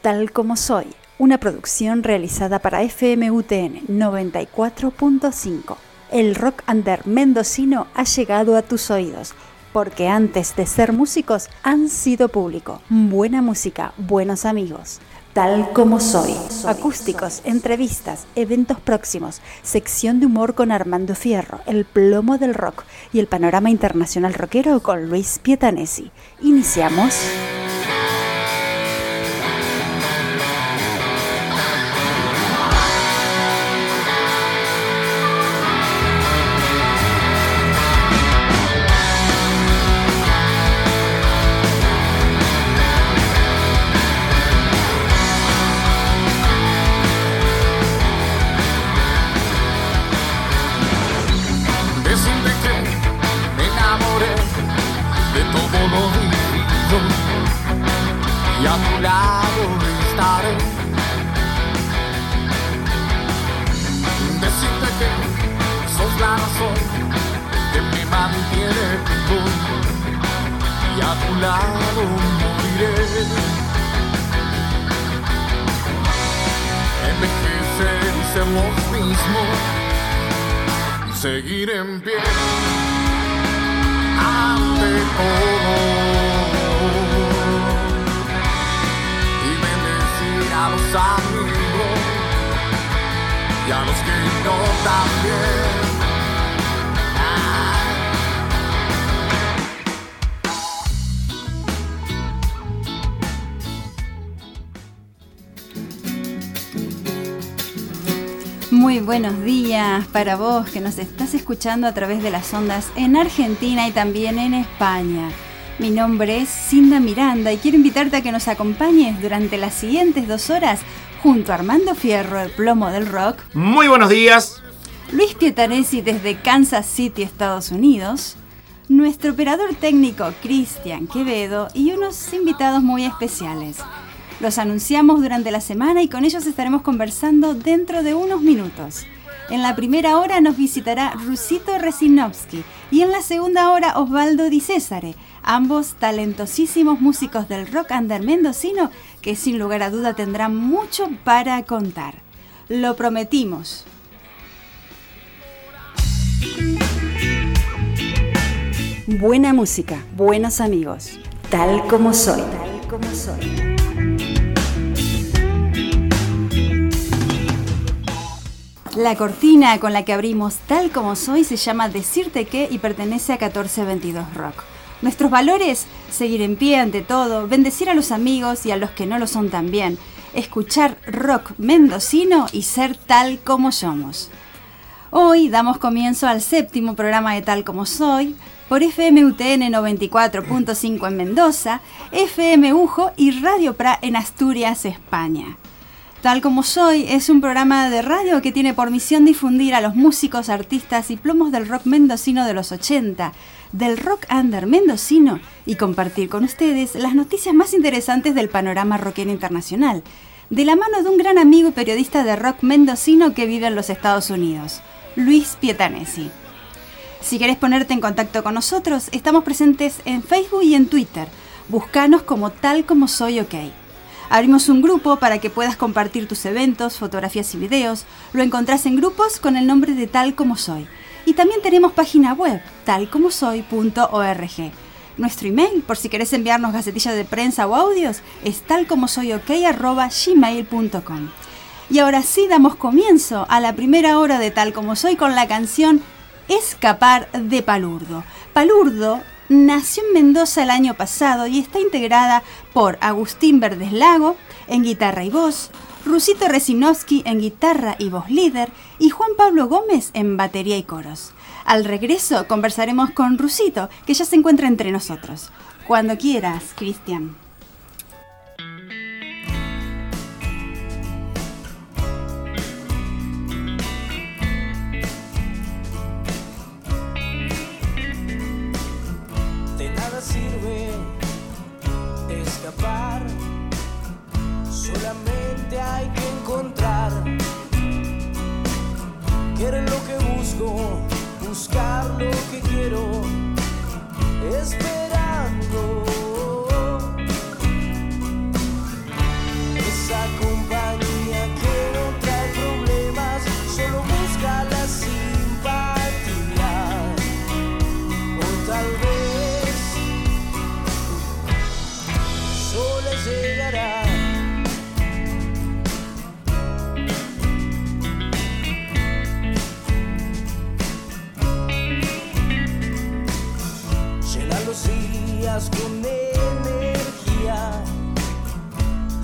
Tal como soy, una producción realizada para FMUTN 94.5. El rock under mendocino ha llegado a tus oídos, porque antes de ser músicos han sido público. Buena música, buenos amigos. Tal como soy. Acústicos, entrevistas, eventos próximos, sección de humor con Armando Fierro, el plomo del rock y el panorama internacional rockero con Luis Pietanesi. Iniciamos. Y a tu lado estaré. Decirte que sos la razón que me mantiene vivo. Y a tu lado moriré. Envejecer y ser los mismos y seguir en pie ante todo. A los amigos y a los que no también. Muy buenos días para vos que nos estás escuchando a través de las ondas en Argentina y también en España. Mi nombre es Cinda Miranda y quiero invitarte a que nos acompañes durante las siguientes 2 horas junto a Armando Fierro, el plomo del rock. Muy buenos días. Luis Pietanesi desde Kansas City, Estados Unidos. Nuestro operador técnico Cristian Quevedo y unos invitados muy especiales. Los anunciamos durante la semana y con ellos estaremos conversando dentro de unos minutos. En la primera hora nos visitará Rusito Resinovsky y en la segunda hora Osvaldo Di Cesare, ambos talentosísimos músicos del rock under mendocino que sin lugar a duda tendrán mucho para contar. Lo prometimos. Buena música, buenos amigos. Tal como soy. Tal como soy. La cortina con la que abrimos Tal como soy se llama Decirte que y pertenece a 1422 Rock. Nuestros valores: seguir en pie ante todo, bendecir a los amigos y a los que no lo son también, escuchar rock mendocino y ser tal como somos. Hoy damos comienzo al 7º programa de Tal como soy por FMUTN 94.5 en Mendoza, FM Ujo y Radio Pra en Asturias, España. Tal como soy es un programa de radio que tiene por misión difundir a los músicos, artistas y plomos del rock mendocino de los 80, del rock under mendocino y compartir con ustedes las noticias más interesantes del panorama rockero internacional, de la mano de un gran amigo y periodista de rock mendocino que vive en los Estados Unidos, Luis Pietanesi. Si querés ponerte en contacto con nosotros, estamos presentes en Facebook y en Twitter. Búscanos como Tal como soy OK. Abrimos un grupo para que puedas compartir tus eventos, fotografías y videos. Lo encontrás en grupos con el nombre de Tal como soy. Y también tenemos página web, talcomosoy.org. Nuestro email, por si querés enviarnos gacetillas de prensa o audios, es talcomosoyok@gmail.com. Y ahora sí damos comienzo a la primera hora de Tal como soy con la canción Escapar de Palurdo. Palurdo nació en Mendoza el año pasado y está integrada por Agustín Verdeslago en guitarra y voz, Rusito Resinovsky en guitarra y voz líder y Juan Pablo Gómez en batería y coros. Al regreso conversaremos con Rusito, que ya se encuentra entre nosotros. Cuando quieras, Cristian. Sirve escapar, solamente hay que encontrar qué es lo que busco, buscar lo que quiero, esperando. Es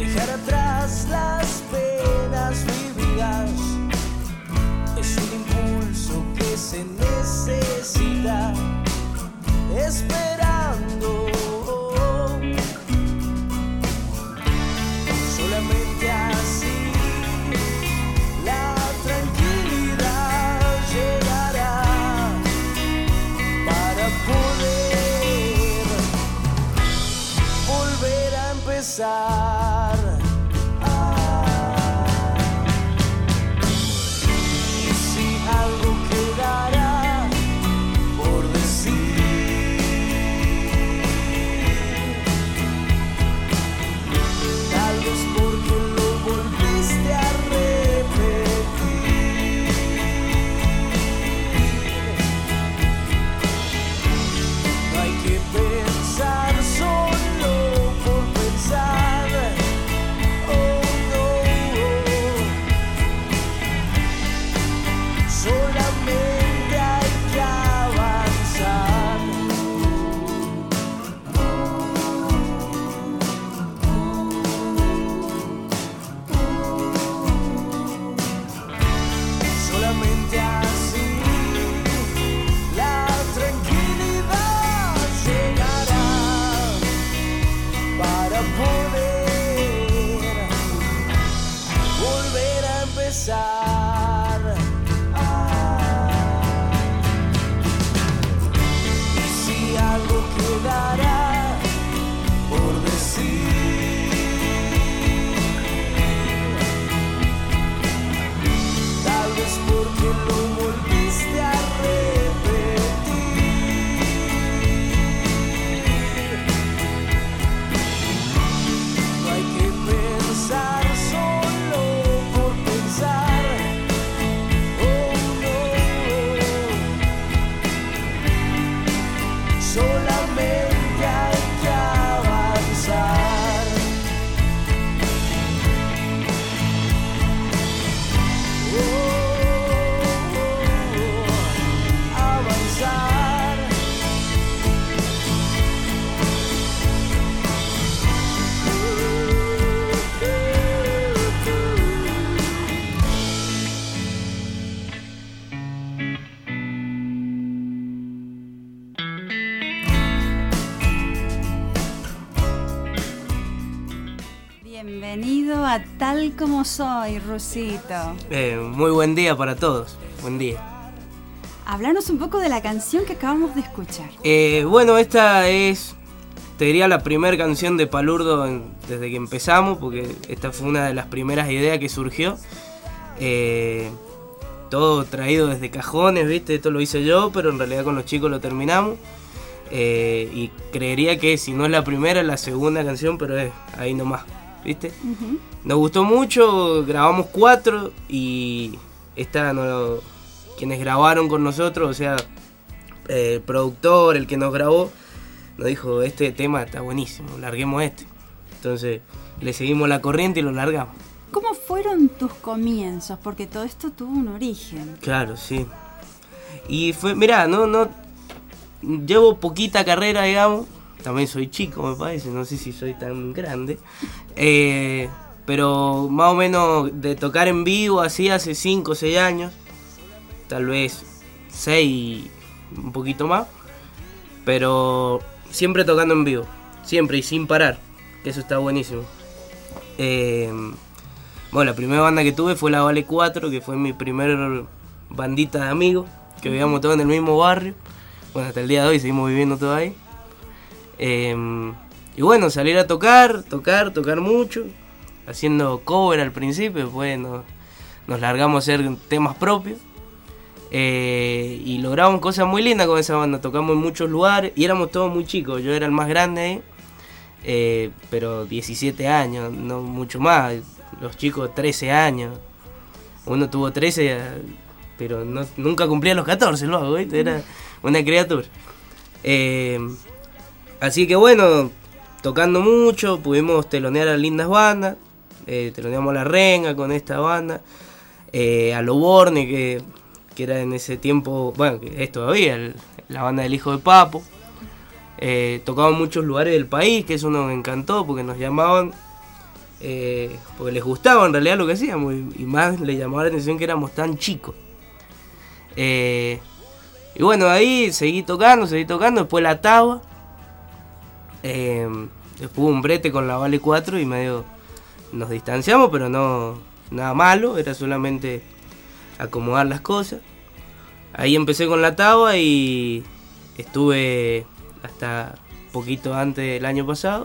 dejar atrás las penas vividas. Es un impulso que se necesita, esperando. Solamente así la tranquilidad llegará para poder volver a empezar. Y si algo quedará por decir, tal vez porque lo volviste a repetir. No hay que pensar solo por pensar. Oh no, solamente hay que avanzar. Solamente así la tranquilidad llegará para poder volver a empezar. Y si algo quedará por decir, tal vez porque lo volviste a repetir. No hay que pensar solo por pensar. Oh no, solamente hay que avanzar. Avanzar. Bienvenido a Tal Como Soy, Rusito. Muy buen día para todos. Buen día. Háblanos un poco de la canción que acabamos de escuchar. Bueno, esta es, te diría, la primera canción de Palurdo desde que empezamos, porque esta fue una de las primeras ideas que surgió. Todo traído desde cajones, ¿viste? Esto lo hice yo, pero en realidad con los chicos lo terminamos. Y creería que si no es la primera, es la segunda canción, pero es ahí nomás, ¿viste? Ujú. Nos gustó mucho, grabamos 4 y quienes grabaron con nosotros, o sea, el productor, el que nos grabó, nos dijo, este tema está buenísimo, larguemos este. Entonces le seguimos la corriente y lo largamos. ¿Cómo fueron tus comienzos? Porque todo esto tuvo un origen. Claro, sí. Y fue, mirá, no llevo poquita carrera, digamos. También soy chico, me parece, no sé si soy tan grande. Pero más o menos de tocar en vivo así hace 5 o 6 años. Tal vez 6, un poquito más. Pero siempre tocando en vivo, siempre y sin parar, que eso está buenísimo. Bueno, la primera banda que tuve fue la Vale 4, que fue mi primer bandita de amigos, que vivíamos todos en el mismo barrio. Bueno, hasta el día de hoy seguimos viviendo todos ahí. Y bueno, salir a tocar mucho, haciendo cover al principio, después nos largamos a hacer temas propios. Y logramos cosas muy lindas con esa banda, tocamos en muchos lugares y éramos todos muy chicos, yo era el más grande ahí, pero 17 años, no mucho más, los chicos 13 años, uno tuvo 13, pero nunca cumplía los 14 luego, ¿viste? Era una criatura. Así que bueno, tocando mucho, pudimos telonear a lindas bandas, teloneamos a La Renga con esta banda, a Loborne, que era en ese tiempo, bueno, que es todavía la banda del hijo de Papo. Tocamos en muchos lugares del país, que eso nos encantó porque nos llamaban porque les gustaba en realidad lo que hacíamos, y más les llamaba la atención que éramos tan chicos. Y bueno, ahí seguí tocando, después la Taba, después un brete con la Vale 4 y medio nos distanciamos, pero no nada malo, era solamente acomodar las cosas. Ahí empecé con la Taba y estuve hasta poquito antes del año pasado.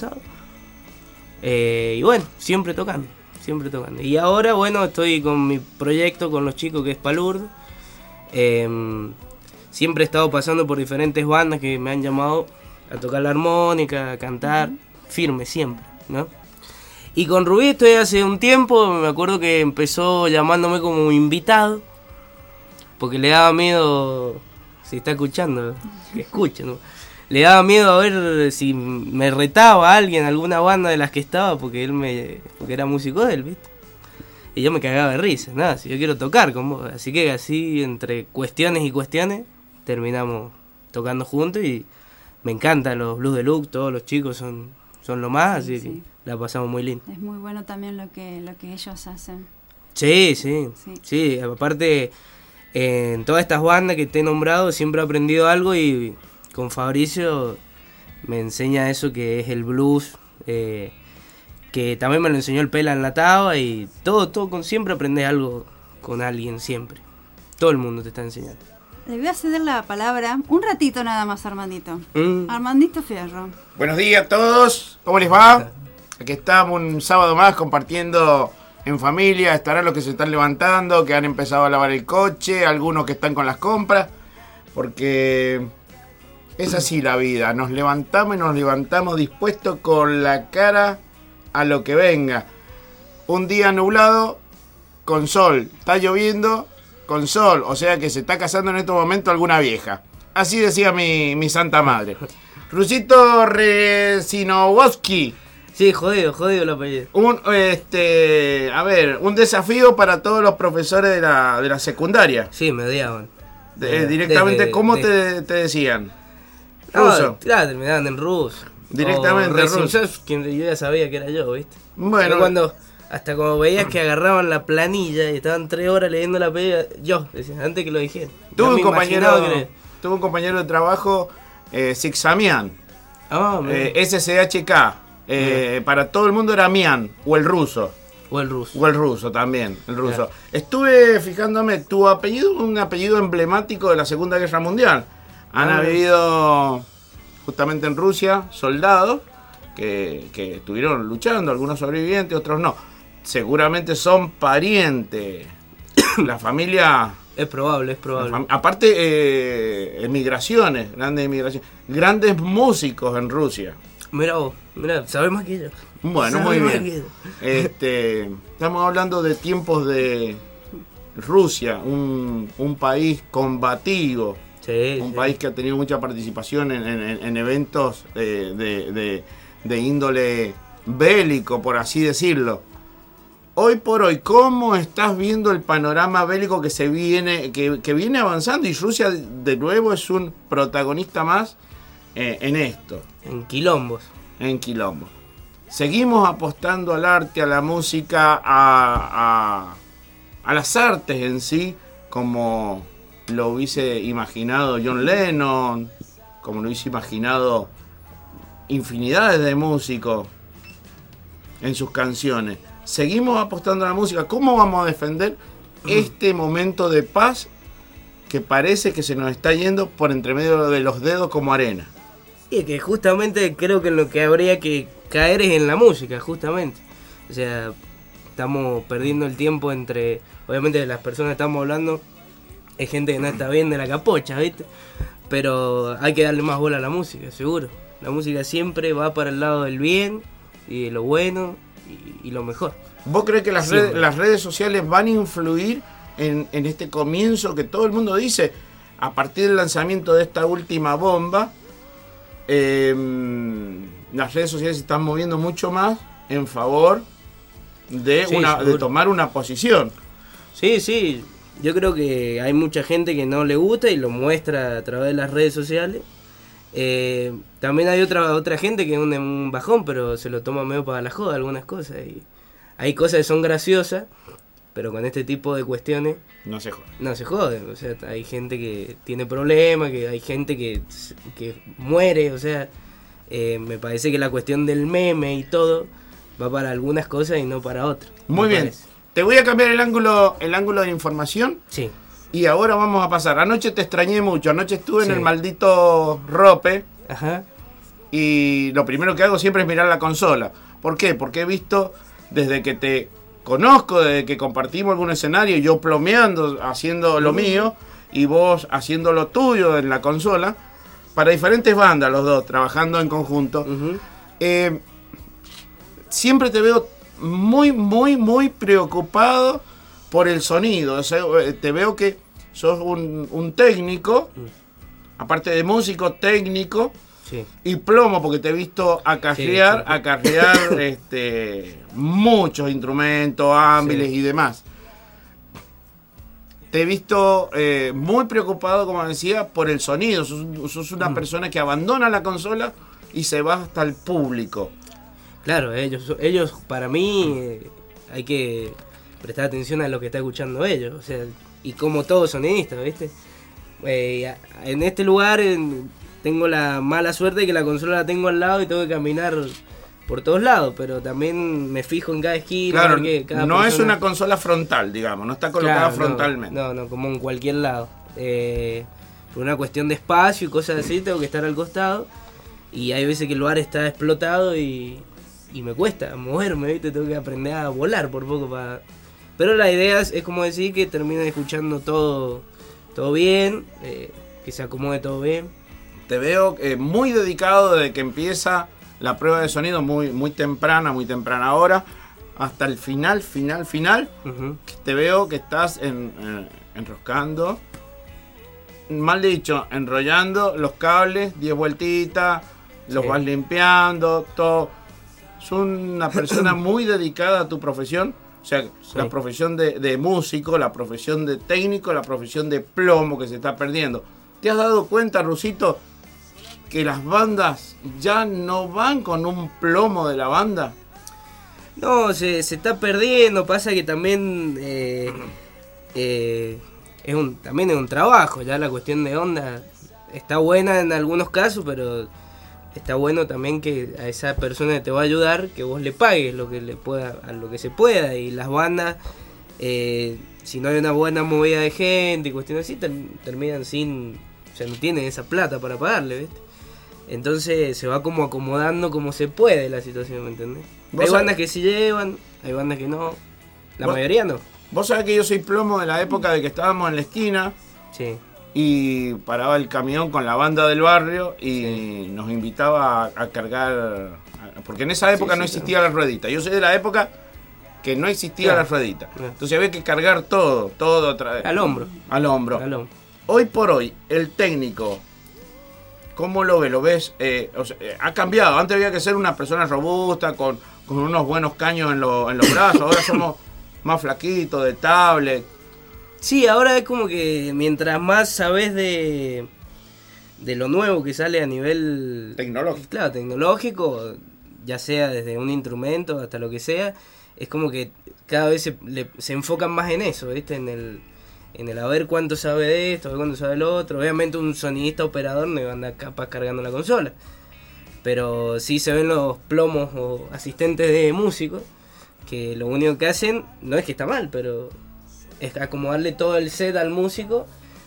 Y bueno, siempre tocando. Y ahora, bueno, estoy con mi proyecto con los chicos que es Palurdo. Siempre he estado pasando por diferentes bandas que me han llamado a tocar la armónica, a cantar, firme siempre, ¿no? Y con Rubí estoy hace un tiempo, me acuerdo que empezó llamándome como invitado, porque le daba miedo, si está escuchando, que escuche, ¿no? Le daba miedo a ver si me retaba a alguien, alguna banda de las que estaba, porque porque era músico de él, ¿viste? Y yo me cagaba de risa, nada, si yo quiero tocar con vos. Así que así, entre cuestiones y cuestiones, terminamos tocando juntos y me encantan los Blues Deluxe, todos los chicos son lo más, así que la pasamos muy lindo. Es muy bueno también lo que ellos hacen. Sí, aparte, en todas estas bandas que te he nombrado siempre he aprendido algo y con Fabricio me enseña eso que es el blues, que también me lo enseñó el Pela en la Taba y todo siempre aprendes algo con alguien, siempre. Todo el mundo te está enseñando. Le voy a ceder la palabra un ratito nada más, Armandito. Armandito Fierro. Buenos días a todos, ¿cómo les va? Aquí estamos un sábado más compartiendo en familia. Estarán los que se están levantando, que han empezado a lavar el coche, algunos que están con las compras, porque es así la vida. Nos levantamos dispuestos con la cara a lo que venga. Un día nublado, con sol. Está lloviendo, con sol. O sea que se está casando en estos momentos alguna vieja. Así decía mi santa madre. Rusito Resinowski. Sí, jodido el apellido. Un desafío para todos los profesores de la secundaria. Sí, me odiaban. Directamente, ¿cómo te decían? Ruso. Claro, terminaban en ruso. Directamente en ruso. Quien yo ya sabía que era yo, ¿viste? Bueno. Hasta cuando veías que agarraban la planilla y estaban 3 horas leyendo la planilla, yo, decía, antes que lo dijeran. Tuve un compañero de trabajo, Sixamian, SCHK. Para todo el mundo era Mian, o el ruso. O el ruso también, el ruso. Claro. Estuve fijándome, tu apellido es un apellido emblemático de la Segunda Guerra Mundial. Han habido, justamente en Rusia, soldados que estuvieron luchando, algunos sobrevivientes, otros no. Seguramente son parientes. La familia... Es probable. Aparte, grandes emigraciones. Grandes músicos en Rusia. Mirá vos, sabés más que yo. Bueno, muy bien. Estamos hablando de tiempos de Rusia, un país combativo, un país que ha tenido mucha participación en eventos de índole bélico, por así decirlo. Hoy por hoy, ¿cómo estás viendo el panorama bélico que se viene, que viene avanzando? Y Rusia de nuevo es un protagonista más en esto. En quilombos. Seguimos apostando al arte, a la música, a las artes en sí, como lo hubiese imaginado John Lennon, como lo hubiese imaginado infinidades de músicos en sus canciones. Seguimos apostando a la música. ¿Cómo vamos a defender este momento de paz que parece que se nos está yendo por entre medio de los dedos como arena? Y que justamente creo que lo que habría que caer es en la música, justamente. O sea, estamos perdiendo el tiempo entre... Obviamente las personas que estamos hablando es gente que no está bien de la capocha, ¿viste? Pero hay que darle más bola a la música, seguro. La música siempre va para el lado del bien y de lo bueno y lo mejor. ¿Vos crees que las redes sociales van a influir en este comienzo que todo el mundo dice, a partir del lanzamiento de esta última bomba, las redes sociales se están moviendo mucho más en favor de tomar una posición? Sí, yo creo que hay mucha gente que no le gusta y lo muestra a través de las redes sociales. También hay otra gente que es un bajón, pero se lo toma medio para la joda algunas cosas. Y hay cosas que son graciosas, pero con este tipo de cuestiones No se jode. no se jode. O sea, hay gente que tiene problemas, que hay gente que muere. O sea, me parece que la cuestión del meme y todo va para algunas cosas y no para otras. Muy me bien. parece. Te voy a cambiar el ángulo de información. Sí. Y ahora vamos a pasar. Anoche te extrañé mucho. Anoche estuve en Sí. el maldito Rope. Ajá. Y lo primero que hago siempre es mirar la consola. ¿Por qué? Porque he visto desde que te conozco, desde que compartimos algún escenario, yo plomeando, haciendo lo mío, y vos haciendo lo tuyo en la consola, para diferentes bandas los dos, trabajando en conjunto. Ujú. Siempre te veo muy preocupado por el sonido. O sea, te veo que sos un técnico, aparte de músico, técnico, Sí. y plomo, porque te he visto acarrear, muchos instrumentos, ámbiles Sí. y demás. Te he visto muy preocupado, como decía, por el sonido. Sos una persona que abandona la consola y se va hasta el público. Claro, ellos para mí hay que prestar atención a lo que está escuchando ellos, o sea, y como todo sonidista, ¿viste? En este lugar tengo la mala suerte de que la consola la tengo al lado y tengo que caminar por todos lados, pero también me fijo en cada esquina. Claro, porque cada no es persona- una consola frontal, digamos, no está colocada Claro, frontalmente. No, como en cualquier lado. Por una cuestión de espacio y cosas así, tengo que estar al costado. Y hay veces que el lugar está explotado y me cuesta moverme, ¿viste? Tengo que aprender a volar por poco para... Pero la idea es como decir que termine escuchando todo bien, que se acomode todo bien. Te veo muy dedicado desde que empieza la prueba de sonido, muy temprana hora, hasta el final. Ujú. Te veo que estás enroscando, mal dicho, enrollando los cables, 10 vueltitas, los Sí. vas limpiando, todo. Es una persona muy dedicada a tu profesión. O sea, Sí. la profesión de músico, la profesión de técnico, la profesión de plomo que se está perdiendo. ¿Te has dado cuenta, Rusito, que las bandas ya no van con un plomo de la banda? No, se está perdiendo, pasa que también también es un trabajo, ya la cuestión de onda está buena en algunos casos, pero está bueno también que a esa persona que te va a ayudar, que vos le pagues lo que le pueda, a lo que se pueda, y las bandas, si no hay una buena movida de gente y cuestiones así, terminan sin, o sea, no tienen esa plata para pagarle, ¿viste? Entonces se va como acomodando como se puede la situación, ¿me entendés? ¿Vos Hay sabés? bandas que sí llevan, hay bandas que no, la ¿Vos? mayoría no. Vos sabés que yo soy plomo de la época de que estábamos en la esquina Sí, y paraba el camión con la banda del barrio y Sí. nos invitaba a cargar, porque en esa época Sí, no sí, existía la ruedita. Yo soy de la época que no existía Claro. la ruedita. Claro. Entonces había que cargar todo al hombro, al hombro. al hombro. Hoy por hoy, el técnico, ¿cómo lo ves? ¿Lo ves? O sea, ha cambiado. Antes había que ser una persona robusta, con unos buenos caños en los brazos. Ahora somos más flaquitos, de tablet. Sí, ahora es como que mientras más sabes de lo nuevo que sale a nivel Tecnológico. claro, tecnológico, ya sea desde un instrumento hasta lo que sea, es como que cada vez se enfocan más en eso, ¿viste? En el a ver cuánto sabe de esto, a ver cuánto sabe de lo otro. Obviamente un sonidista operador no va a andar capaz cargando la consola, pero sí se ven los plomos o asistentes de músicos que lo único que hacen, no es que está mal, pero es acomodarle todo el set al músico,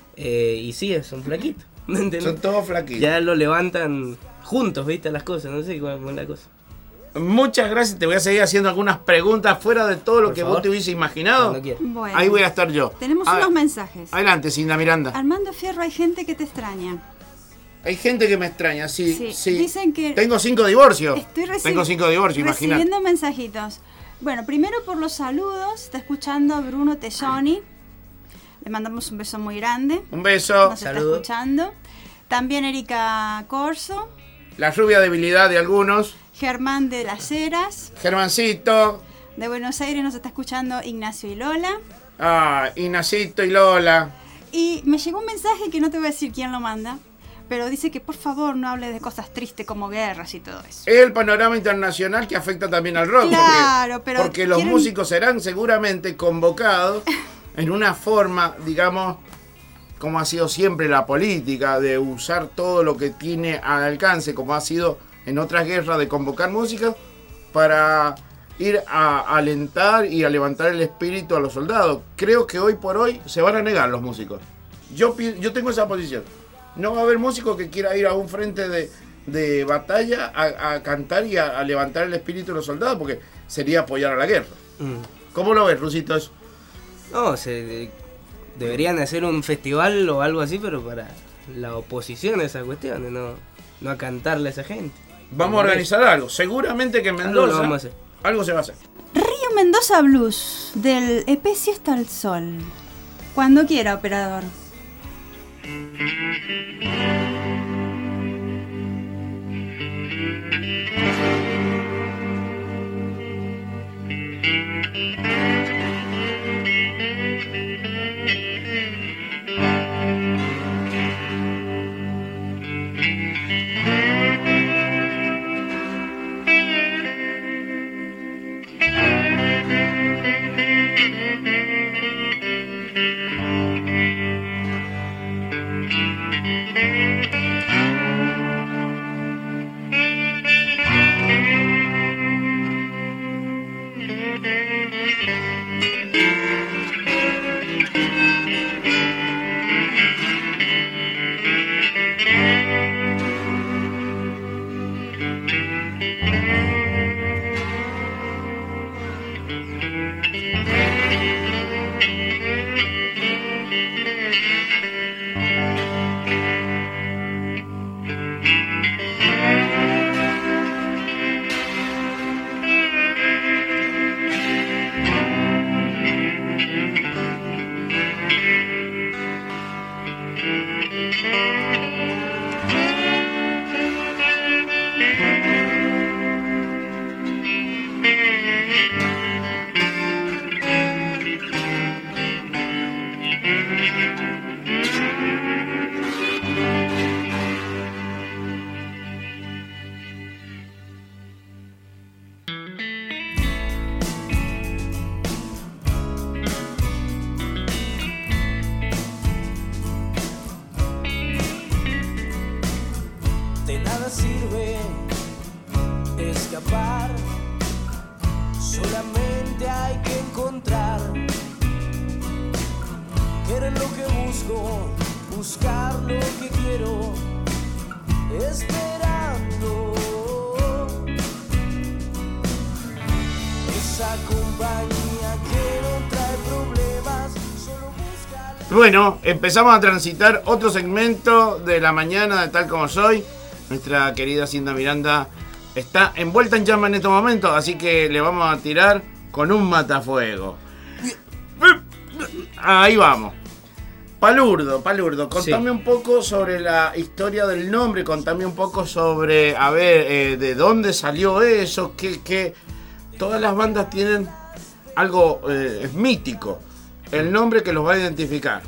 y sí, son flaquitos, ¿no entendés? Son todos flaquitos. Ya lo levantan juntos, ¿viste? Las cosas, no sé cuál es la cosa. Muchas gracias. Te voy a seguir haciendo algunas preguntas fuera de todo lo Por que favor. vos te hubiese imaginado. Cuando quieras. Bueno, Ahí voy a estar yo. tenemos A ver, unos mensajes. Adelante, Cinda Miranda. Armando Fierro, hay gente que te extraña. Hay gente que me extraña, sí. Sí, sí. dicen que Tengo 5 divorcios. Estoy Tengo 5 divorcios, imagínate. recibiendo mensajitos. Bueno, primero por los saludos, está escuchando Bruno Tessoni. Le mandamos un beso muy grande. Un beso. Nos está Saludos. escuchando. También Erika Corso, La rubia debilidad de algunos. Germán de las Heras. Germancito. De Buenos Aires nos está escuchando Ignacio y Lola. Ignacito y Lola. Y me llegó un mensaje que no te voy a decir quién lo manda, pero dice que por favor no hable de cosas tristes como guerras y todo eso. Es el panorama internacional que afecta también al rock. Claro, pero porque los quieren- músicos serán seguramente convocados en una forma, digamos, como ha sido siempre la política, de usar todo lo que tiene al alcance, como ha sido en otras guerras, de convocar músicos para ir a alentar y a levantar el espíritu a los soldados. Creo que hoy por hoy se van a negar los músicos. Yo tengo esa posición. No va a haber músico que quiera ir a un frente de batalla a cantar y a levantar el espíritu de los soldados, porque sería apoyar a la guerra. ¿Cómo lo ves, Rusito, eso? No, deberían hacer un festival o algo así, pero para la oposición a esas cuestiones, no a cantarle a esa gente. Vamos a organizar algo. Seguramente que en Algo lo Mendoza vamos a hacer. algo se va a hacer. Río Mendoza Blues, del EP Siesta al Sol. Cuando quiera, operador. De nada sirve escapar, solamente hay que encontrar. Querer lo que busco, buscar lo que quiero, esperando esa compañía que no trae problemas, solo busca la... Bueno, empezamos a transitar otro segmento de la mañana de Tal Como Soy. Nuestra querida Cinda Miranda está envuelta en llama en estos momentos, así que le vamos a tirar con un matafuego. Ahí vamos. Palurdo, contame Sí. un poco sobre la historia del nombre, contame un poco sobre, a ver, de dónde salió eso, que todas las bandas tienen algo mítico, el nombre que los va a identificar.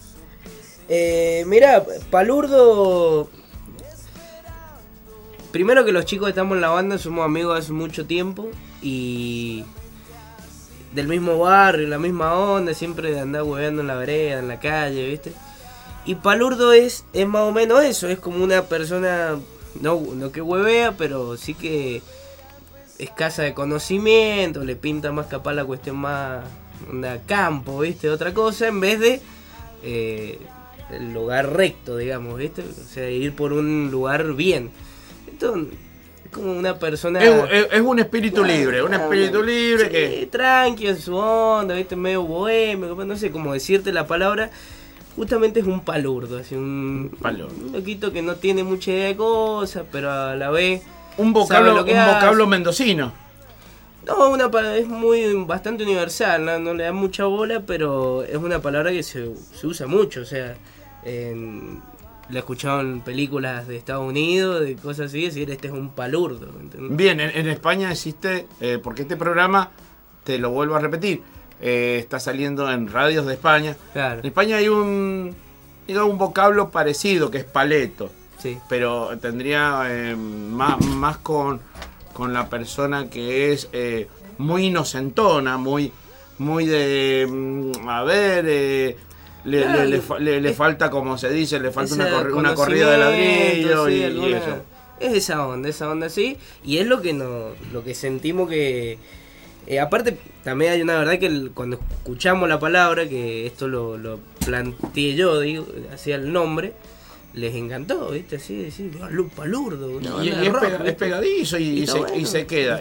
Mirá, Palurdo. Primero que los chicos que estamos en la banda somos amigos hace mucho tiempo y del mismo barrio, la misma onda, siempre de andar hueveando en la vereda, en la calle, ¿viste? Y Palurdo es más o menos eso, es como una persona, no que huevea, pero sí que escasa de conocimiento, le pinta más capaz la cuestión más onda campo, ¿viste? Otra cosa, en vez de el lugar recto, digamos, ¿viste? O sea, ir por un lugar bien. Entonces, es como una persona... Es un espíritu libre, Sí, que... tranqui en su onda, ¿viste? Medio bohemio, no sé cómo decirte la palabra. Justamente es un palurdo, así un loquito que no tiene mucha idea de cosas, pero a la vez... Un sabe vocablo, lo que un hace. vocablo mendocino. No, es bastante universal, no le da mucha bola, pero es una palabra que se usa mucho, o sea, la he escuchado en películas de Estados Unidos, de cosas así, decir este es un palurdo, ¿entendés? Bien, en España existe, porque este programa, te lo vuelvo a repetir, está saliendo en radios de España. Claro. En España hay un vocablo parecido que es paleto. Sí. pero tendría más con la persona que es muy inocentona, muy de a ver, Claro, le falta, como se dice, le falta una ese corrida de ladrillo conocimiento, sí, y eso. Es esa onda sí, y es lo que sentimos que... aparte, también hay una verdad que cuando escuchamos la palabra, que esto lo planteé yo, digo, hacía el nombre, les encantó, ¿viste? Así, palurdo. Una Y banda de rock, ¿viste? es pegadizo y se queda.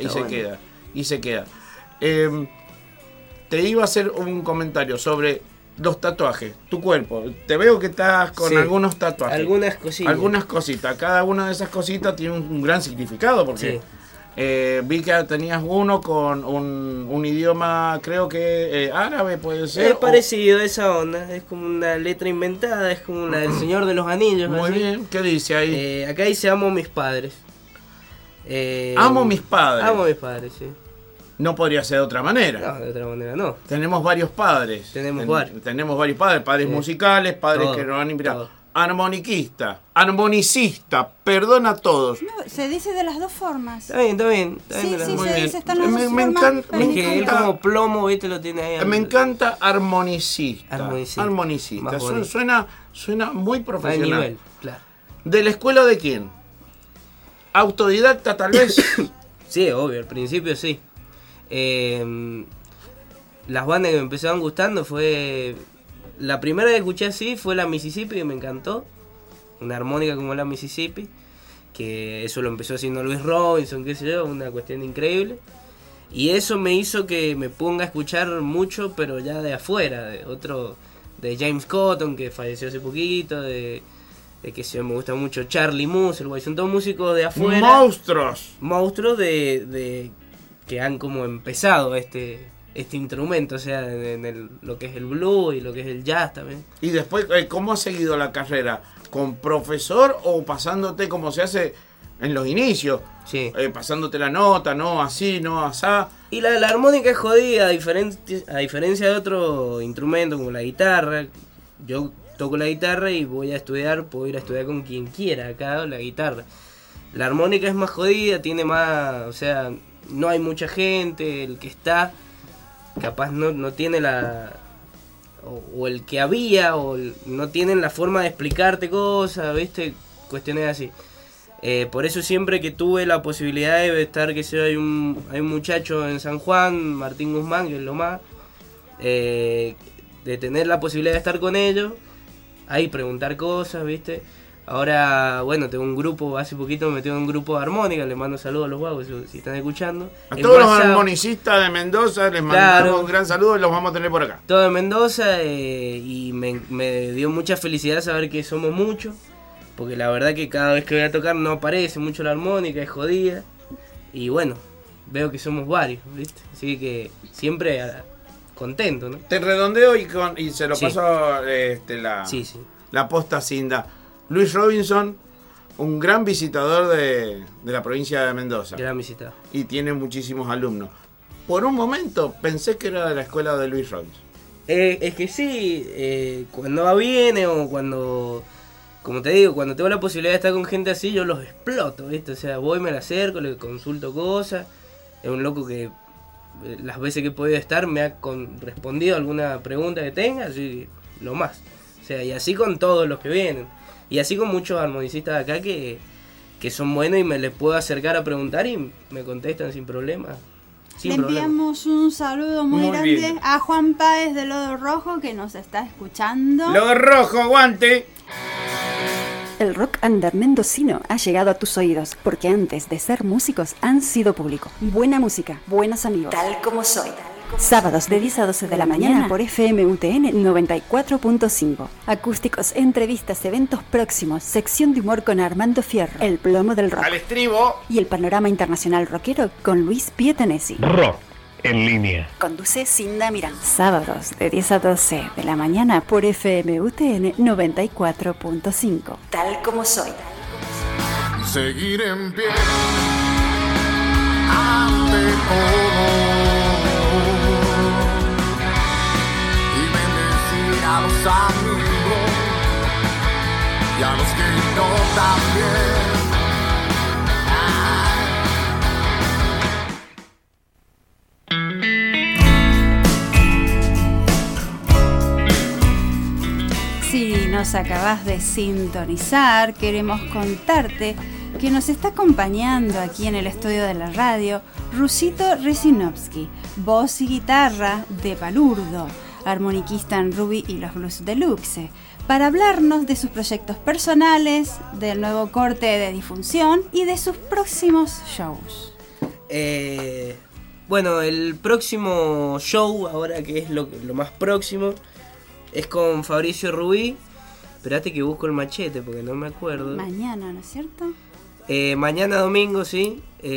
Te iba a hacer un comentario sobre los tatuajes, tu cuerpo. Te veo que estás con Sí, algunos tatuajes. Algunas cositas. Cada una de esas cositas tiene un gran significado porque vi que tenías uno con un idioma, creo que árabe, puede ser. Es parecido a esa onda, es como una letra inventada, es como la del Señor de los Anillos. Muy así. bien, ¿qué dice ahí? Acá dice amo mis padres. Amo mis padres. Amo mis padres, sí. No podría ser de otra manera. No, de otra manera no. Tenemos varios padres. Tenemos varios. Tenemos varios padres Sí. musicales, padres Todo, que nos han inspirado. todo. Armonicista, perdona a todos. No, se dice de las dos formas. Está bien. Sí, sí, muy se bien. dice, están las dos Me formas. encanta- pero Es me que él encanta. como plomo, viste, lo tiene ahí. Me encanta armonicista. Armonicista. Más bonito. Suena muy Más profesional. nivel, claro. ¿De la escuela de quién? ¿Autodidacta tal vez? Sí, obvio, al principio sí. Las bandas que me empezaron gustando fue... La primera que escuché así fue la Mississippi, que me encantó. Una armónica como la Mississippi. Que eso lo empezó haciendo Louis Robinson, qué sé yo, una cuestión increíble. Y eso me hizo que me ponga a escuchar mucho, pero ya de afuera. De James Cotton, que falleció hace poquito, de que se me gusta mucho Charlie Musselwhite. Son todos músicos de afuera. Monstruos de que han como empezado este instrumento, o sea, lo que es el blues y lo que es el jazz también. Y después, ¿cómo has seguido la carrera? ¿Con profesor o pasándote como se hace en los inicios? Sí. Pasándote la nota, no así, no asá. Y la armónica es jodida, a diferencia de otro instrumento como la guitarra. Yo toco la guitarra y puedo ir a estudiar con quien quiera acá la guitarra. La armónica es más jodida, tiene más, o sea, no hay mucha gente, el que está capaz no tiene o el que había, no tienen la forma de explicarte cosas, ¿viste? Cuestiones así. Por eso siempre que tuve la posibilidad de estar, que sé, hay un muchacho en San Juan, Martín Guzmán, que es lo más, de tener la posibilidad de estar con ellos, ahí preguntar cosas, ¿viste? Ahora, bueno, tengo un grupo, hace poquito me metí en un grupo de armónica, les mando saludos a los guagos si están escuchando. A En todos los WhatsApp, armonicistas de Mendoza les mandamos Claro. un gran saludo y los vamos a tener por acá. todo en Mendoza, y me dio mucha felicidad saber que somos muchos, porque la verdad que cada vez que voy a tocar no aparece mucho la armónica, es jodida, y bueno, veo que somos varios, ¿viste? Así que siempre contento, ¿no? Te redondeo y se lo Sí. paso Sí. la posta Cinda. Louis Robinson, un gran visitador de la provincia de Mendoza. Gran visita. Y tiene muchísimos alumnos. Por un momento pensé que era de la escuela de Louis Robinson. Es que sí, cuando va bien o cuando, como te digo, cuando tengo la posibilidad de estar con gente así, yo los exploto, ¿viste? O sea, voy, me la acerco, le consulto cosas. Es un loco que las veces que he podido estar me ha respondido alguna pregunta que tenga, así lo más. O sea, y así con todos los que vienen. Y así con muchos armonicistas de acá que son buenos y me les puedo acercar a preguntar y me contestan sin problema. Le enviamos un saludo muy grande bien. a Juan Páez de Lodo Rojo que nos está escuchando. Lo rojo, aguante. El rock under mendocino ha llegado a tus oídos porque antes de ser músicos han sido público. Buena música, buenos amigos. Tal como soy. Sábados de 10 a 12 de la mañana por FM UTN 94.5. Acústicos, entrevistas, eventos próximos, sección de humor con Armando Fierro, el plomo del rock Al estribo. y el panorama internacional rockero con Luis Pietanesi. Rock en línea. Conduce Cinda Mirán. Sábados de 10 a 12 de la mañana por FM UTN 94.5. Tal como soy. Seguir en pie ante todo y bendecir a los amigos y a los que no también. nos acabas de sintonizar, queremos contarte que nos está acompañando aquí en el estudio de la radio Rusito Resinovsky, voz y guitarra de Palurdo, armoniquista en Ruby y los Blues Deluxe, para hablarnos de sus proyectos personales, del nuevo corte de difusión y de sus próximos shows. Bueno, el próximo show, ahora que es lo más próximo, es con Fabricio Rubí. Esperate que busco el machete porque no me acuerdo. Mañana, ¿no es cierto? Mañana domingo, sí.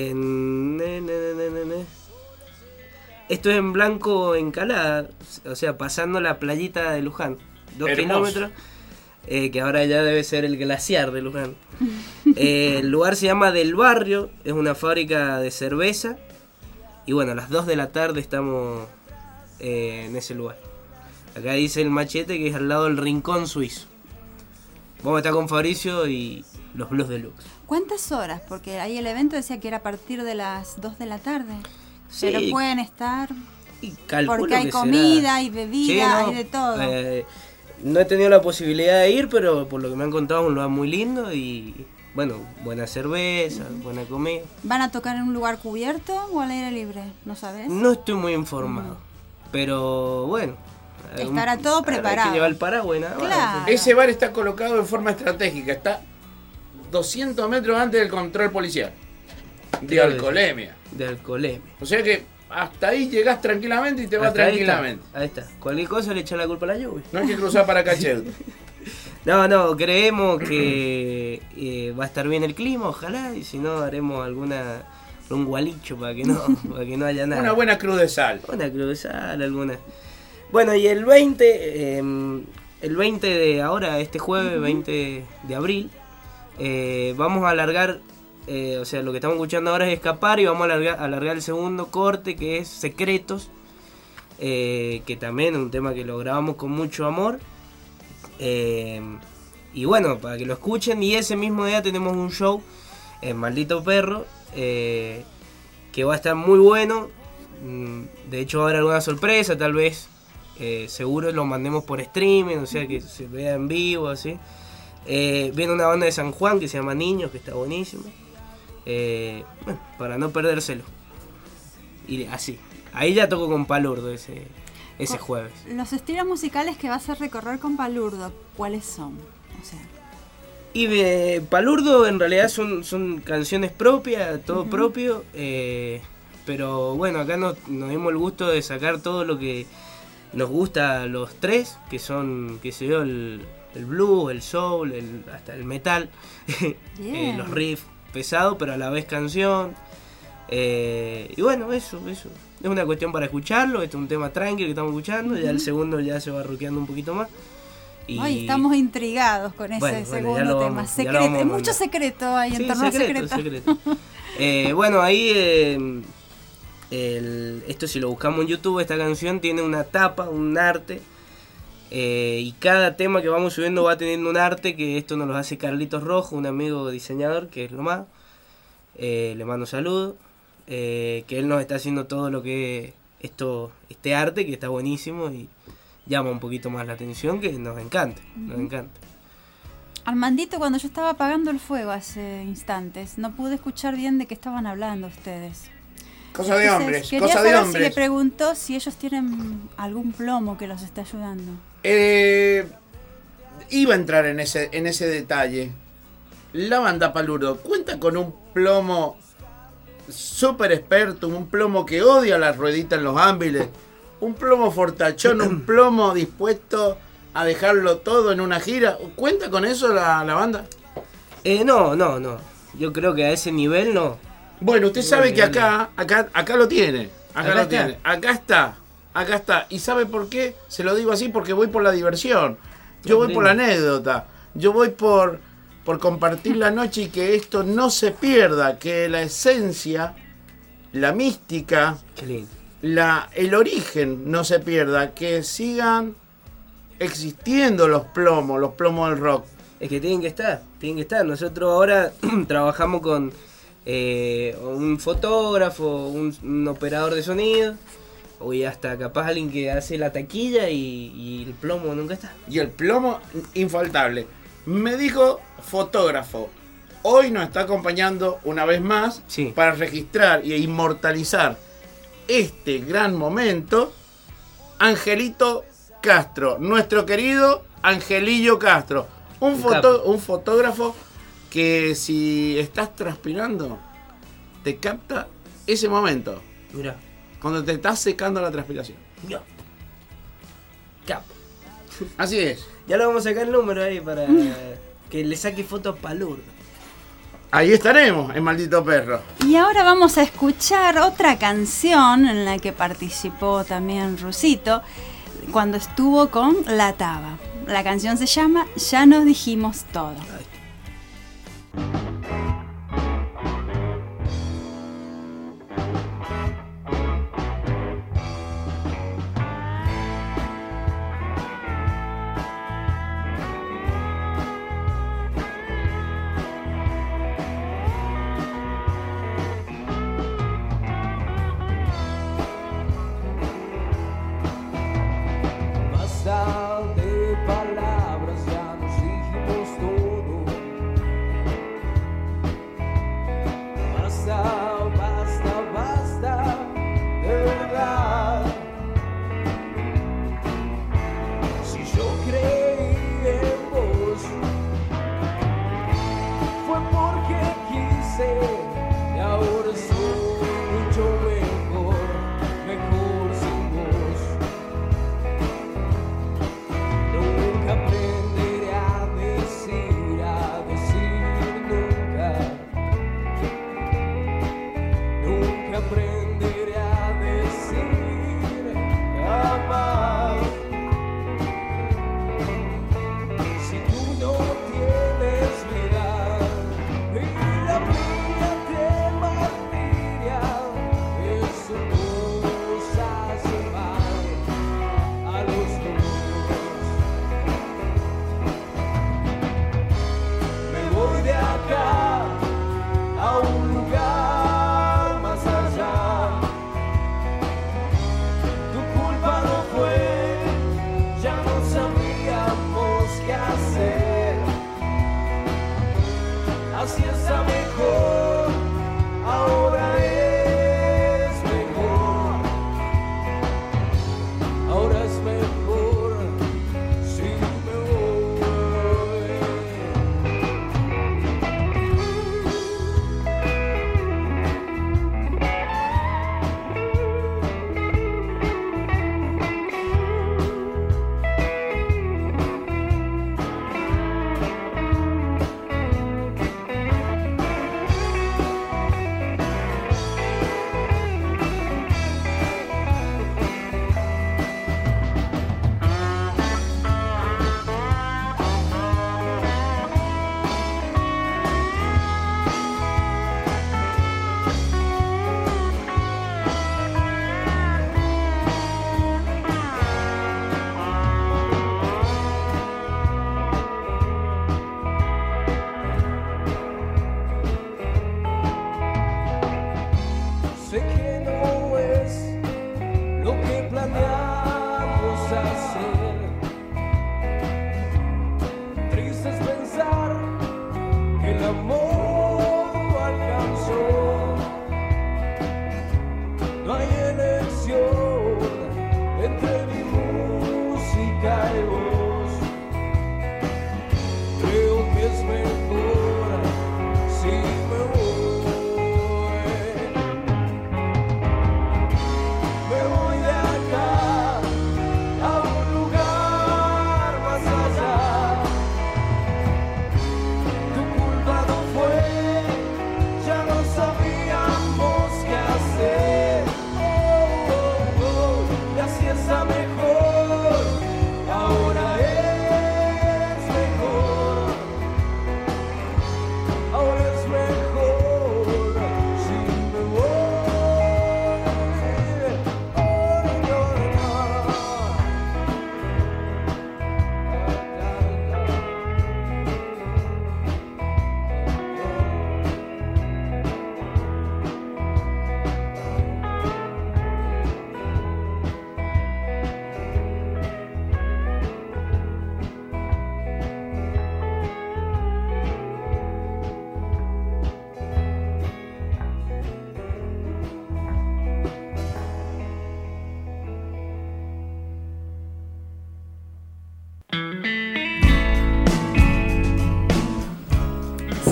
Esto es en Blanco Encalada, o sea, pasando la playita de Luján. 2 kilómetros, que ahora ya debe ser el glaciar de Luján. El lugar se llama Del Barrio, es una fábrica de cerveza. Y bueno, a las 2 de la tarde estamos en ese lugar. Acá dice el machete que es al lado del Rincón Suizo. Vamos a estar con Fabricio y los Blues Deluxe. ¿Cuántas horas? Porque ahí el evento decía que era a partir de las 2 de la tarde. Sí. Pero pueden estar... Y calculo porque hay que comida, será. hay bebida, Sí, no, hay de todo. No he tenido la posibilidad de ir, pero por lo que me han contado es un lugar muy lindo y bueno, buena cerveza, buena comida. ¿Van a tocar en un lugar cubierto o al aire libre? ¿No sabes? No estoy muy informado, pero bueno. Estará todo preparado. Hay que llevar el paraguas, nada más. Claro. Ese bar está colocado en forma estratégica, está 200 metros antes del control policial de alcoholemia. De alcoholemia. O sea que hasta ahí llegás tranquilamente y te vas Hasta ahí tranquilamente. Ahí está. Cualquier cosa le echa la culpa a la lluvia. No hay que cruzar para Cacheuta. No, creemos que va a estar bien el clima, ojalá, y si no haremos un gualicho para que no haya nada. Una buena cruz de sal. Una cruz de sal, alguna. Bueno, y el 20 de ahora, este jueves, 20 de abril, vamos a alargar, o sea, lo que estamos escuchando ahora es Escapar y vamos a alargar el segundo corte que es Secretos, que también es un tema que lo grabamos con mucho amor. Y bueno, para que lo escuchen, y ese mismo día tenemos un show en Maldito Perro, que va a estar muy bueno. De hecho va a haber alguna sorpresa, tal vez, seguro lo mandemos por streaming, o sea que se vea en vivo, así. Viene una banda de San Juan que se llama Niños, que está buenísima, bueno, para no perdérselo. Y así, ahí ya toco con Palurdo ese jueves. Los estilos musicales que vas a recorrer con Palurdo, ¿cuáles son? O sea... Y Palurdo en realidad son canciones propias, todo propio, pero bueno, acá nos dimos el gusto de sacar todo lo que nos gusta a los tres, que son, qué sé yo, el blues, el soul, hasta el metal, los riffs pesados, pero a la vez canción. Y bueno, eso es una cuestión para escucharlo. Este es un tema tranquilo que estamos escuchando, ya el segundo ya se va rockeando un poquito más. Hoy estamos intrigados con ese segundo tema. Secreto, hay mucho secreto ahí, en torno a secreto. Bueno, ahí esto si lo buscamos en YouTube, esta canción tiene una tapa, un arte, y cada tema que vamos subiendo va teniendo un arte, que esto nos lo hace Carlitos Rojo, un amigo diseñador que es lo más. Le mando saludos, que él nos está haciendo todo lo que este arte, que está buenísimo y llama un poquito más la atención, que nos encanta, nos encanta. Armandito, cuando yo estaba apagando el fuego hace instantes, no pude escuchar bien de qué estaban hablando ustedes. Cosa de hombres, quería cosa de saber hombres. Si le preguntó si ellos tienen algún plomo que los está ayudando. Iba a entrar en ese detalle. La banda Palurdo cuenta con un plomo súper experto, un plomo que odia las rueditas en los ámbiles, un plomo fortachón, un plomo dispuesto a dejarlo todo en una gira. ¿Cuenta con eso la banda? No. Yo creo que a ese nivel no. Bueno, usted sabe que acá lo tiene. Acá lo tiene. Está. Acá está. ¿Y sabe por qué? Se lo digo así porque voy por la diversión. Yo voy por la anécdota. Yo voy por compartir la noche y que esto no se pierda. Que la esencia, la mística, qué lindo, el origen no se pierda. Que sigan existiendo los plomos del rock. Es que tienen que estar. Nosotros ahora trabajamos con un fotógrafo, un operador de sonido, O y hasta capaz alguien que hace la taquilla y el plomo nunca está. Y el plomo infaltable. Me dijo fotógrafo. Hoy nos está acompañando una vez más Sí. para registrar e inmortalizar este gran momento. Angelito Castro, nuestro querido Angelillo Castro. Un fotógrafo que si estás transpirando, te capta ese momento. Mirá. Cuando te estás secando la transpiración. Mirá. Capo. Así es. Ya le vamos a sacar el número ahí para que le saque fotos para Lourdes. Ahí estaremos, en Maldito Perro. Y ahora vamos a escuchar otra canción en la que participó también Rusito cuando estuvo con La Taba. La canción se llama Ya nos dijimos todo. Basta de palabras, ya nos dijimos todo. Basta, basta, basta, de verdad. Si yo creí en vos, fue porque quise y ahora soy mucho mejor, mejor sin vos. Nunca aprenderé a decir nunca. Nunca aprenderé a decir jamás. Si tú no tienes vida y la mía te martiria, eso nos hace mal a los dos. Me voy de acá a un lugar más allá. Tu culpa no fue, ya no sabíamos qué hacer. Así está mejor, ahora es mejor. Ahora es mejor si me voy. Sé que no es lo que planeamos hacer. Triste es pensar que el amor no alcanzó. No hay elección entre mi música y vos. Creo que es mejor si me voy. Me voy de acá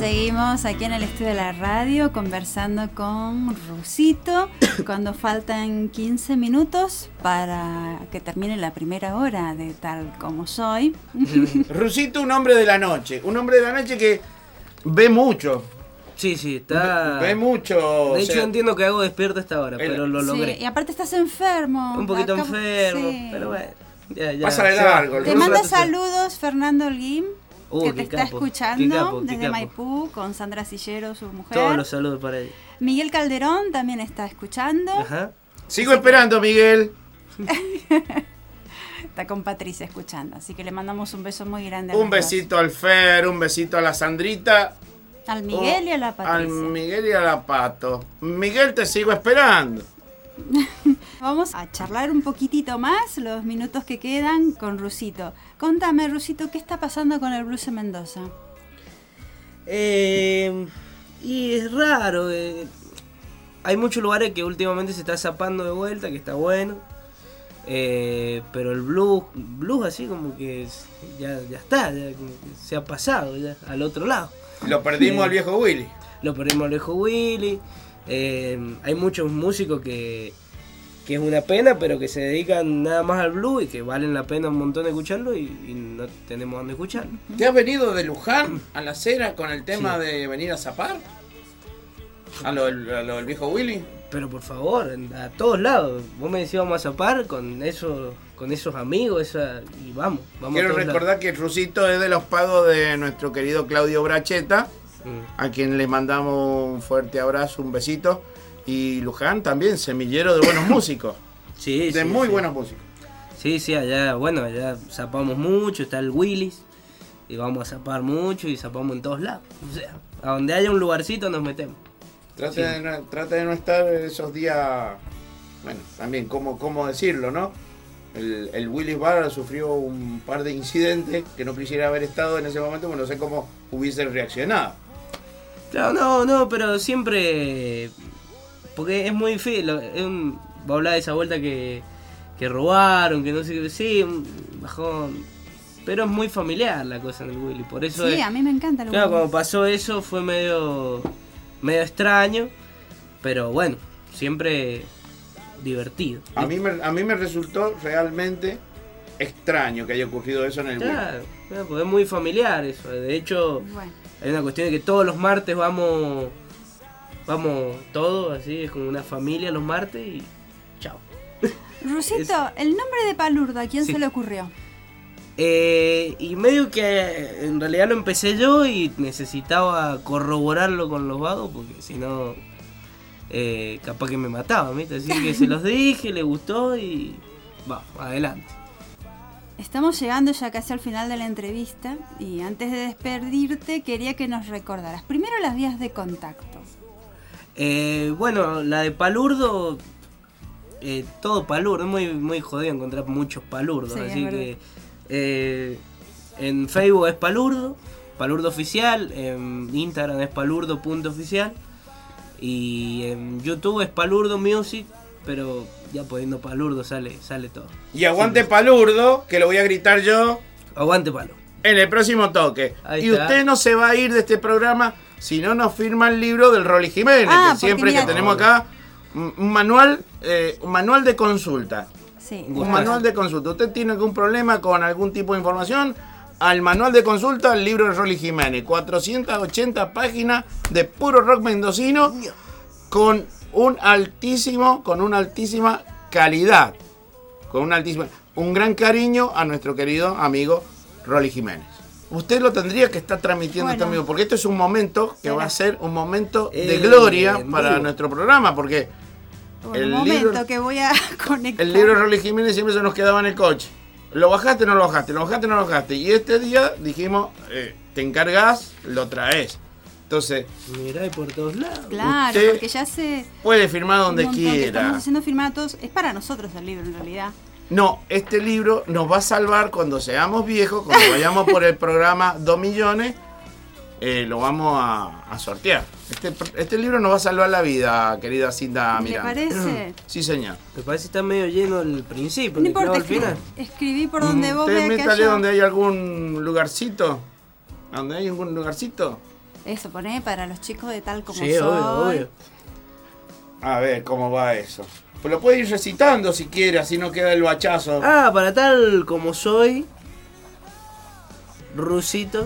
Seguimos aquí en el estudio de la radio conversando con Rusito cuando faltan 15 minutos para que termine la primera hora de Tal Como Soy. Rusito, un hombre de la noche. Un hombre de la noche que ve mucho. Sí, está... Ve mucho. De hecho, entiendo que hago despierto a esta hora, pero lo logré. Sí, y aparte estás enfermo. Un poquito enfermo, sí. pero bueno. Ya. Pasa de largo. Te manda saludos Fernando Holguín, que te está capo, escuchando qué desde capo. Maipú con Sandra Sillero, su mujer. Todos los saludos para él. Miguel Calderón también está escuchando. Ajá. Sigo esperando, Miguel. Está con Patricia escuchando, así que le mandamos un beso muy grande. A Un los dos. besito al Fer, un besito a la Sandrita. Al Miguel y a la Patricia. Al Miguel y a la Pato. Miguel, te sigo esperando. Vamos a charlar un poquitito más los minutos que quedan con Rusito. Contame, Rusito, ¿qué está pasando con el blues en Mendoza? Y es raro. Hay muchos lugares que últimamente se está zapando de vuelta, que está bueno. Pero el blues así como que ya está, ya como que se ha pasado ya al otro lado. Lo perdimos al viejo Willy. Lo perdimos al viejo Willy. Hay muchos músicos que es una pena, pero que se dedican nada más al blues y que valen la pena un montón de escucharlo y no tenemos dónde escucharlo. ¿Te has venido de Luján a la acera con el tema de venir a zapar? ¿A lo del viejo Willy? Pero por favor, a todos lados. Vos me decís vamos a zapar con esos amigos y vamos Quiero a todos recordar lados. que el Rusito es de los pagos de nuestro querido Claudio Bracheta, a quien le mandamos un fuerte abrazo, un besito. Y Luján también, semillero de buenos músicos. Sí, De muy buenos músicos. Sí, allá zapamos mucho, está el Willis. Y vamos a zapar mucho y zapamos en todos lados. O sea, a donde haya un lugarcito nos metemos. Trata de no estar esos días, bueno, también, ¿cómo decirlo, no? El Willis Bar sufrió un par de incidentes que no quisiera haber estado en ese momento, pero no sé cómo hubiese reaccionado. Claro, no, pero siempre... Porque es muy difícil, va a hablar de esa vuelta que robaron, que no sé qué, sí, un bajón. Pero es muy familiar la cosa en el Willy, por eso Sí, a mí me encanta el Claro, Willy. cuando pasó eso fue medio extraño, pero bueno, siempre divertido. A mí me resultó realmente extraño que haya ocurrido eso en el Willy. Claro, porque es muy familiar eso. De hecho, Bueno. hay una cuestión de que todos los martes vamos todos, así, es como una familia los martes y chao. Rusito, el nombre de Palurdo, ¿a quién Sí. se le ocurrió? Y medio que en realidad lo empecé yo y necesitaba corroborarlo con los vagos porque si no capaz que me mataban, ¿viste? Así que se los dije, le gustó y vamos, adelante. Estamos llegando ya casi al final de la entrevista y antes de despedirte quería que nos recordaras primero las vías de contacto. Bueno, la de Palurdo, todo Palurdo, es muy jodido encontrar muchos Palurdos, Sí, así es que en Facebook es Palurdo Oficial, en Instagram es palurdo.oficial y en YouTube es Palurdo Music, pero ya poniendo Palurdo sale todo. Y aguante Palurdo, que lo voy a gritar yo Aguante Palurdo. en el próximo toque. Ahí Y está. usted no se va a ir de este programa si no nos firma el libro del Rolly Jiménez, Ah, que porque siempre mira- que tenemos acá un manual de consulta. Sí. Un manual de consulta. Usted tiene algún problema con algún tipo de información, al manual de consulta, el libro de Rolly Jiménez. 480 páginas de puro rock mendocino con una altísima calidad. Un gran cariño a nuestro querido amigo Rolly Jiménez. Usted lo tendría que estar transmitiendo Bueno. este amigo, porque esto es un momento que Será. va a ser un momento de En gloria para vivo. nuestro programa, porque Por el un momento libro- que voy a conectar. el libro de Rolly Jiménez siempre se nos quedaba en el coche. Lo bajaste, no lo bajaste, lo bajaste, no lo bajaste. Y este día dijimos, te encargas, lo traes. Entonces, Mirá y por todos lados. Claro, Usted porque ya hace puede firmar donde un montón que estamos quiera. haciendo firmar a todos. Es para nosotros el libro en realidad. No, este libro nos va a salvar cuando seamos viejos, cuando vayamos por el programa 2 millones, lo vamos a sortear. Este libro nos va a salvar la vida, querida Cinda ¿Le Miranda. parece? Sí, señor. Me parece que está medio lleno el principio, No el clavo importa, al final. escribí por donde vos Usted veas que métale haya... donde hay algún lugarcito. ¿Donde hay algún lugarcito? Eso, poné para los chicos de Tal Como Sí, Soy. obvio. A ver, ¿cómo va eso? Pues lo puede ir recitando si quiere, así no queda el bachazo. Ah, para Tal Como Soy, Rusito,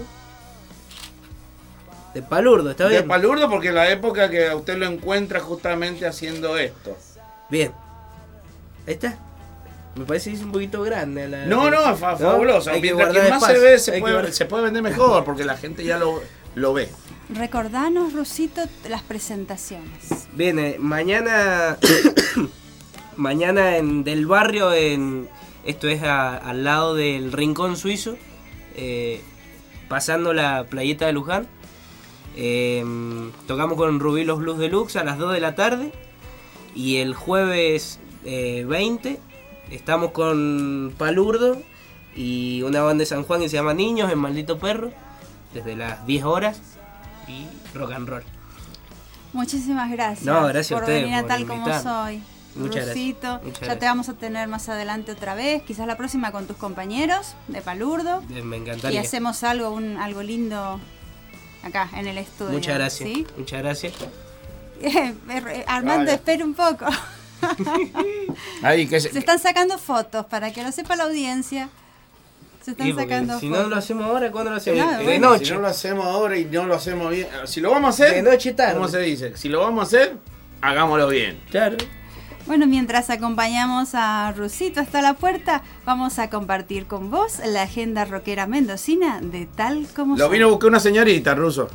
de Palurdo, ¿está De bien? Palurdo, porque en la época que usted lo encuentra justamente haciendo esto. Bien. Ahí está. Me parece que es un poquito grande. No, es fabuloso. Hay que Mientras que guardar más se espacio. ve, Hay que guardar- se puede vender mejor, porque la gente ya lo ve. Recordanos, Rusito, las presentaciones. Bien, mañana mañana en Del Barrio, esto es al lado del Rincón Suizo, pasando la playeta de Luján. Tocamos con Rubí los Blues Deluxe a las 2 de la tarde. Y el jueves 20 estamos con Palurdo y una banda de San Juan que se llama Niños en Maldito Perro, desde las 10 horas. Y rock and roll. Muchísimas gracias. No, gracias a por ustedes venir a por Tal Como invitarme. Soy. Muchas Rusito, gracias. Muchas ya gracias. te vamos a tener más adelante otra vez, quizás la próxima con tus compañeros de Palurdo. Me Y encantaría. hacemos algo lindo acá en el estudio. Muchas gracias. ¿sí? Muchas gracias. Armando, Vale. espera un poco. Ahí, que Se están sacando fotos, para que lo sepa la audiencia. Se están Y porque sacando si fotos. no lo hacemos ahora, ¿cuándo lo hacemos? Claro, De bueno. noche. Si no lo hacemos ahora y no lo hacemos bien. Si lo vamos a hacer, De noche tarde. ¿cómo se dice? Si lo vamos a hacer, hagámoslo bien. Claro. Bueno, mientras acompañamos a Rusito hasta la puerta, vamos a compartir con vos la agenda rockera mendocina de Tal Como Lo Soy. vino a buscar una señorita, Ruso.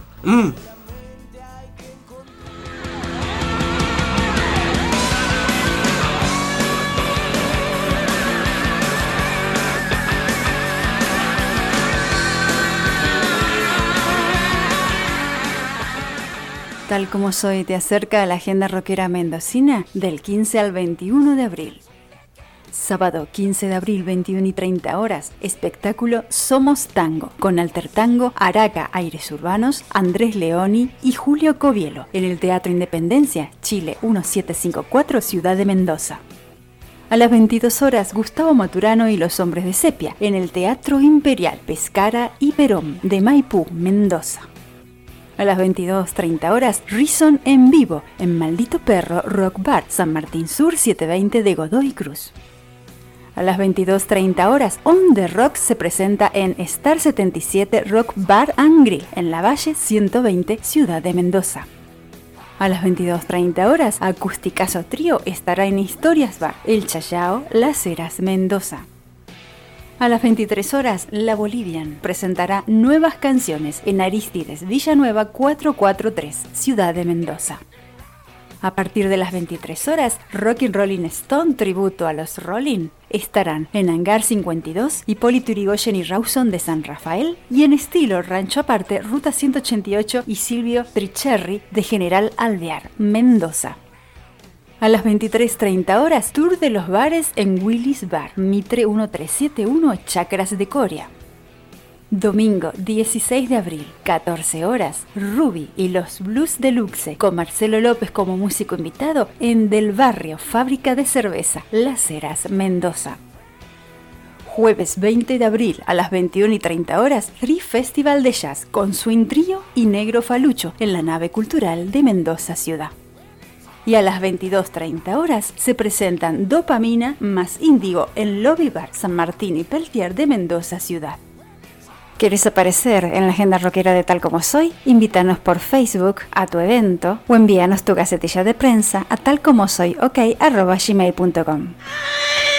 Tal Como Soy te acerca a la agenda rockera mendocina del 15 al 21 de abril. Sábado 15 de abril, 21 y 30 horas, espectáculo Somos Tango, con Alter Tango, Araca Aires Urbanos, Andrés Leoni y Julio Covielo, en el Teatro Independencia, Chile 1754, Ciudad de Mendoza. A las 22 horas, Gustavo Maturano y los Hombres de Sepia, en el Teatro Imperial Pescara y Perón, de Maipú, Mendoza. A las 22:30 horas, Reason en vivo, en Maldito Perro Rock Bar, San Martín Sur 720 de Godoy Cruz. A las 22:30 horas, On The Rock se presenta en Star 77 Rock Bar and Grill, en La Valle 120, Ciudad de Mendoza. A las 22:30 horas, Acusticazo Trío estará en Historias Bar, El Chayao, Las Heras, Mendoza. A las 23 horas, La Bolivian presentará nuevas canciones en Arístides Villanueva 443, Ciudad de Mendoza. A partir de las 23 horas, Rockin' Rolling Stone tributo a los Rolling estarán en Hangar 52, Hipólito Yrigoyen y Rawson de San Rafael, y en estilo Rancho Aparte, Ruta 188 y Silvio Tricherry de General Alvear, Mendoza. A las 23:30 horas, Tour de los bares en Willis Bar, Mitre 1371, Chacras de Coria. Domingo 16 de abril, 14 horas, Ruby y los Blues Deluxe, con Marcelo López como músico invitado en Del Barrio, Fábrica de Cerveza, Las Heras, Mendoza. Jueves 20 de abril, a las 21:30 horas, Free Festival de Jazz, con Swing Trío y Negro Falucho, en la nave cultural de Mendoza Ciudad. Y a las 22:30 horas se presentan Dopamina más Índigo en Lobby Bar San Martín y Peltier de Mendoza Ciudad. ¿Quieres aparecer en la agenda rockera de Tal Como Soy? Invítanos por Facebook a tu evento o envíanos tu gacetilla de prensa a talcomosoyok@gmail.com.